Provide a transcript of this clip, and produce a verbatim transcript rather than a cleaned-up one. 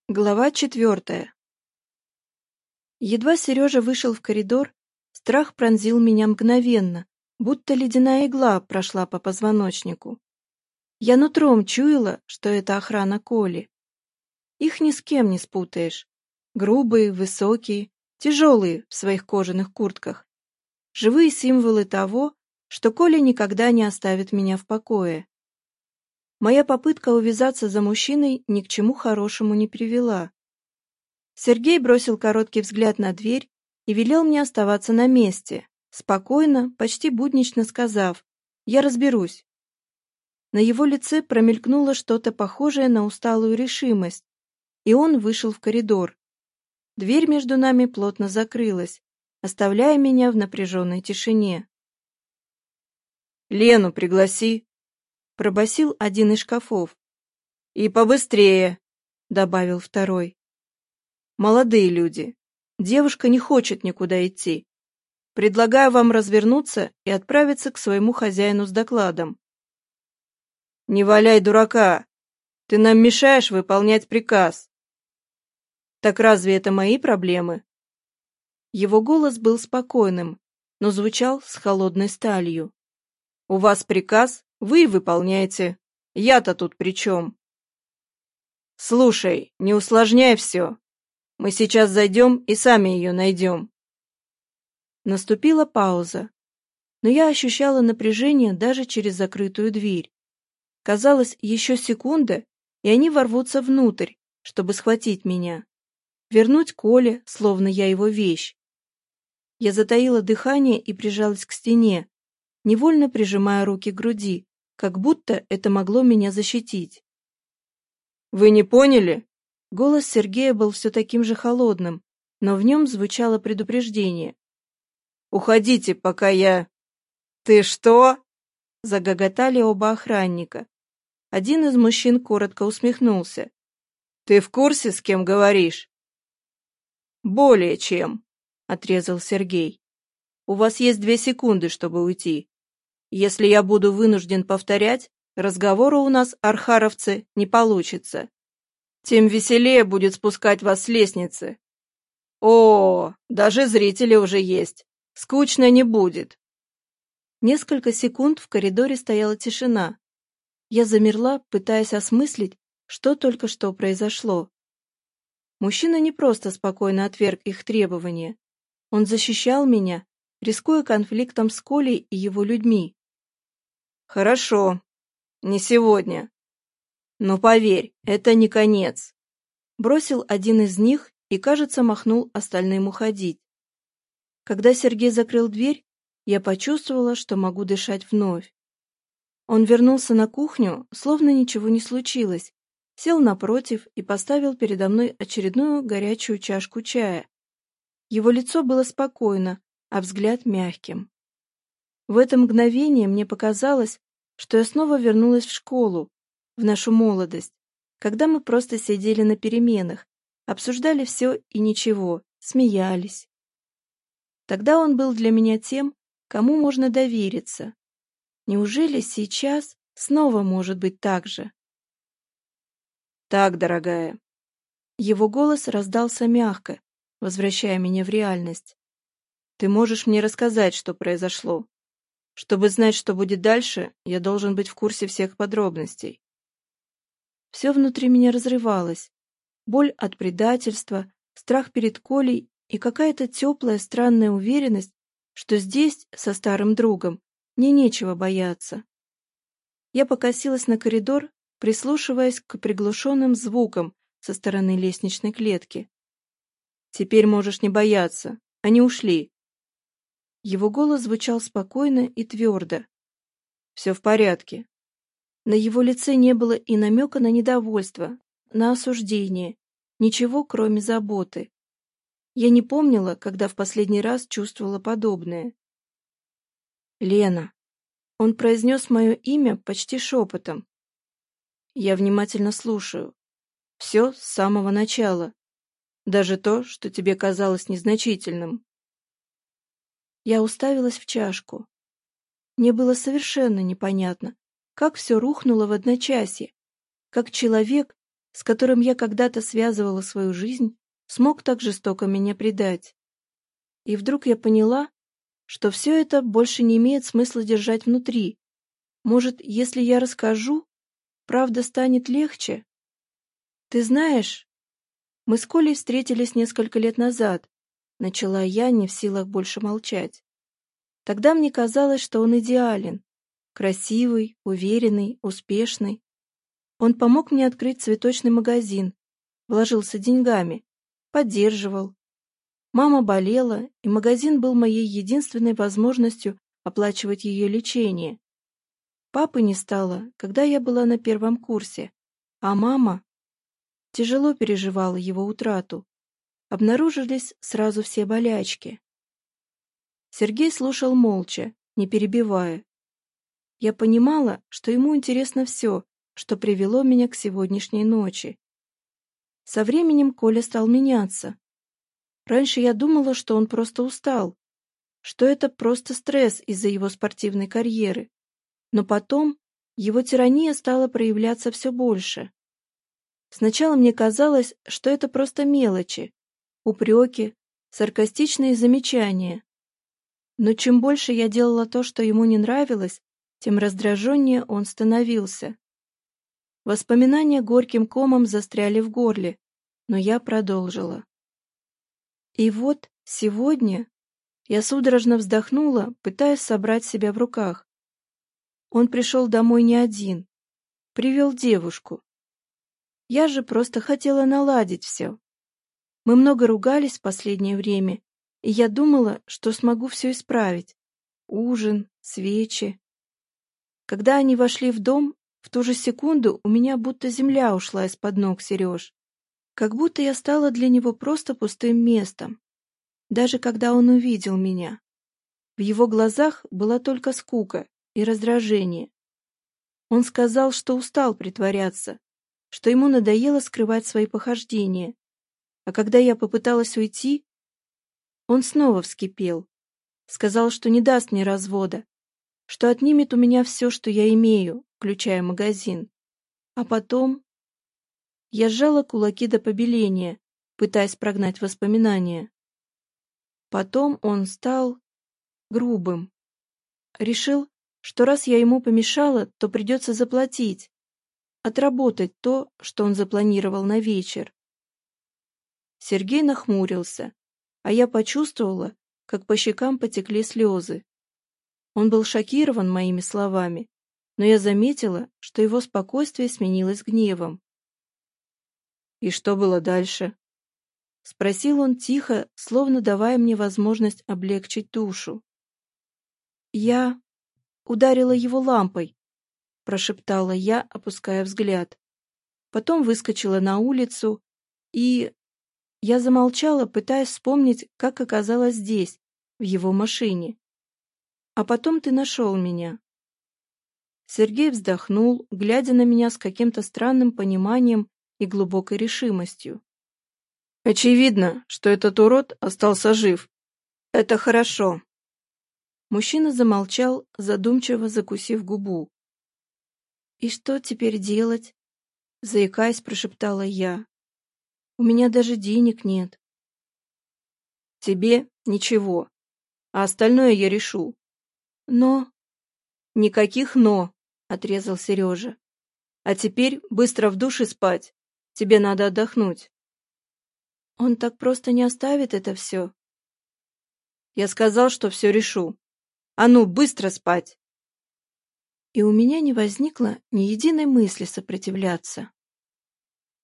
Глава четвертая. Едва Сережа вышел в коридор, страх пронзил меня мгновенно, будто ледяная игла прошла по позвоночнику. Я нутром чуяла, что это охрана Коли. Их ни с кем не спутаешь. Грубые, высокие, тяжелые в своих кожаных куртках. Живые символы того, что Коля никогда не оставит меня в покое. Моя попытка увязаться за мужчиной ни к чему хорошему не привела. Сергей бросил короткий взгляд на дверь и велел мне оставаться на месте, спокойно, почти буднично сказав: «Я разберусь». На его лице промелькнуло что-то похожее на усталую решимость, и он вышел в коридор. Дверь между нами плотно закрылась, оставляя меня в напряженной тишине. «Лену пригласи», — пробасил один из шкафов. «И побыстрее», — добавил второй. «Молодые люди, девушка не хочет никуда идти. Предлагаю вам развернуться и отправиться к своему хозяину с докладом». «Не валяй дурака! Ты нам мешаешь выполнять приказ». «Так разве это мои проблемы?» Его голос был спокойным, но звучал с холодной сталью. «У вас приказ, вы и выполняете. Я-то тут при чем?» «Слушай, не усложняй все. Мы сейчас зайдем и сами ее найдем». Наступила пауза, но я ощущала напряжение даже через закрытую дверь. Казалось, еще секунда, и они ворвутся внутрь, чтобы схватить меня. Вернуть Коле, словно я его вещь. Я затаила дыхание и прижалась к стене, невольно прижимая руки к груди, как будто это могло меня защитить. «Вы не поняли?» Голос Сергея был все таким же холодным, но в нем звучало предупреждение. «Уходите, пока я...» «Ты что?» — загоготали оба охранника. Один из мужчин коротко усмехнулся. «Ты в курсе, с кем говоришь?» «Более чем», — отрезал Сергей. «У вас есть две секунды, чтобы уйти. Если я буду вынужден повторять, разговора у нас, архаровцы, не получится. Тем веселее будет спускать вас с лестницы. О, даже зрители уже есть. Скучно не будет». Несколько секунд в коридоре стояла тишина. Я замерла, пытаясь осмыслить, что только что произошло. Мужчина не просто спокойно отверг их требования. Он защищал меня, рискуя конфликтом с Колей и его людьми. «Хорошо, не сегодня. Но поверь, это не конец», — бросил один из них и, кажется, махнул остальным уходить. Когда Сергей закрыл дверь, я почувствовала, что могу дышать вновь. Он вернулся на кухню, словно ничего не случилось, сел напротив и поставил передо мной очередную горячую чашку чая. Его лицо было спокойно, а взгляд мягким. В это мгновение мне показалось, что я снова вернулась в школу, в нашу молодость, когда мы просто сидели на переменах, обсуждали все и ничего, смеялись. Тогда он был для меня тем, кому можно довериться. Неужели сейчас снова может быть так же? «Так, дорогая». Его голос раздался мягко, возвращая меня в реальность. «Ты можешь мне рассказать, что произошло? Чтобы знать, что будет дальше, я должен быть в курсе всех подробностей». Все внутри меня разрывалось. Боль от предательства, страх перед Колей и какая-то теплая странная уверенность, что здесь, со старым другом, мне нечего бояться. Я покосилась на коридор, прислушиваясь к приглушенным звукам со стороны лестничной клетки. «Теперь можешь не бояться. Они ушли». Его голос звучал спокойно и твердо. «Все в порядке». На его лице не было и намека на недовольство, на осуждение, ничего, кроме заботы. Я не помнила, когда в последний раз чувствовала подобное. «Лена». Он произнес мое имя почти шепотом. «Я внимательно слушаю. Все с самого начала. Даже то, что тебе казалось незначительным». Я уставилась в чашку. Мне было совершенно непонятно, как все рухнуло в одночасье, как человек, с которым я когда-то связывала свою жизнь, смог так жестоко меня предать. И вдруг я поняла, что все это больше не имеет смысла держать внутри. Может, если я расскажу, правда станет легче? Ты знаешь, мы с Колей встретились несколько лет назад, начала я, не в силах больше молчать. Тогда мне казалось, что он идеален, красивый, уверенный, успешный. Он помог мне открыть цветочный магазин, вложился деньгами, поддерживал. Мама болела, и магазин был моей единственной возможностью оплачивать ее лечение. Папы не стало, когда я была на первом курсе, а мама тяжело переживала его утрату. Обнаружились сразу все болячки. Сергей слушал молча, не перебивая. Я понимала, что ему интересно все, что привело меня к сегодняшней ночи. Со временем Коля стал меняться. Раньше я думала, что он просто устал, что это просто стресс из-за его спортивной карьеры. Но потом его тирания стала проявляться все больше. Сначала мне казалось, что это просто мелочи, упреки, саркастичные замечания. Но чем больше я делала то, что ему не нравилось, тем раздраженнее он становился. Воспоминания горьким комом застряли в горле, но я продолжила. И вот сегодня я судорожно вздохнула, пытаясь собрать себя в руках. Он пришел домой не один, привел девушку. Я же просто хотела наладить все. Мы много ругались в последнее время, и я думала, что смогу все исправить. Ужин, свечи. Когда они вошли в дом, в ту же секунду у меня будто земля ушла из-под ног Сереж. Как будто я стала для него просто пустым местом. Даже когда он увидел меня. В его глазах была только скука и раздражение. Он сказал, что устал притворяться, что ему надоело скрывать свои похождения. А когда я попыталась уйти, он снова вскипел. Сказал, что не даст мне развода, что отнимет у меня все, что я имею, включая магазин. А потом... Я сжала кулаки до побеления, пытаясь прогнать воспоминания. Потом он стал грубым. Решил, что раз я ему помешала, то придется заплатить, отработать то, что он запланировал на вечер. Сергей нахмурился, а я почувствовала, как по щекам потекли слезы. Он был шокирован моими словами, но я заметила, что его спокойствие сменилось гневом. «И что было дальше?» — спросил он тихо, словно давая мне возможность облегчить душу. «Я ударила его лампой», — прошептала я, опуская взгляд. Потом выскочила на улицу, и... Я замолчала, пытаясь вспомнить, как оказалась здесь, в его машине. А потом ты нашел меня. Сергей вздохнул, глядя на меня с каким-то странным пониманием и глубокой решимостью. «Очевидно, что этот урод остался жив. Это хорошо». Мужчина замолчал, задумчиво закусив губу. «И что теперь делать?» — заикаясь, прошептала я. «У меня даже денег нет». «Тебе ничего, а остальное я решу». «Но...» «Никаких «но», — отрезал Сережа. «А теперь быстро в душ и спать. Тебе надо отдохнуть». «Он так просто не оставит это все?» «Я сказал, что все решу. А ну, быстро спать!» И у меня не возникло ни единой мысли сопротивляться.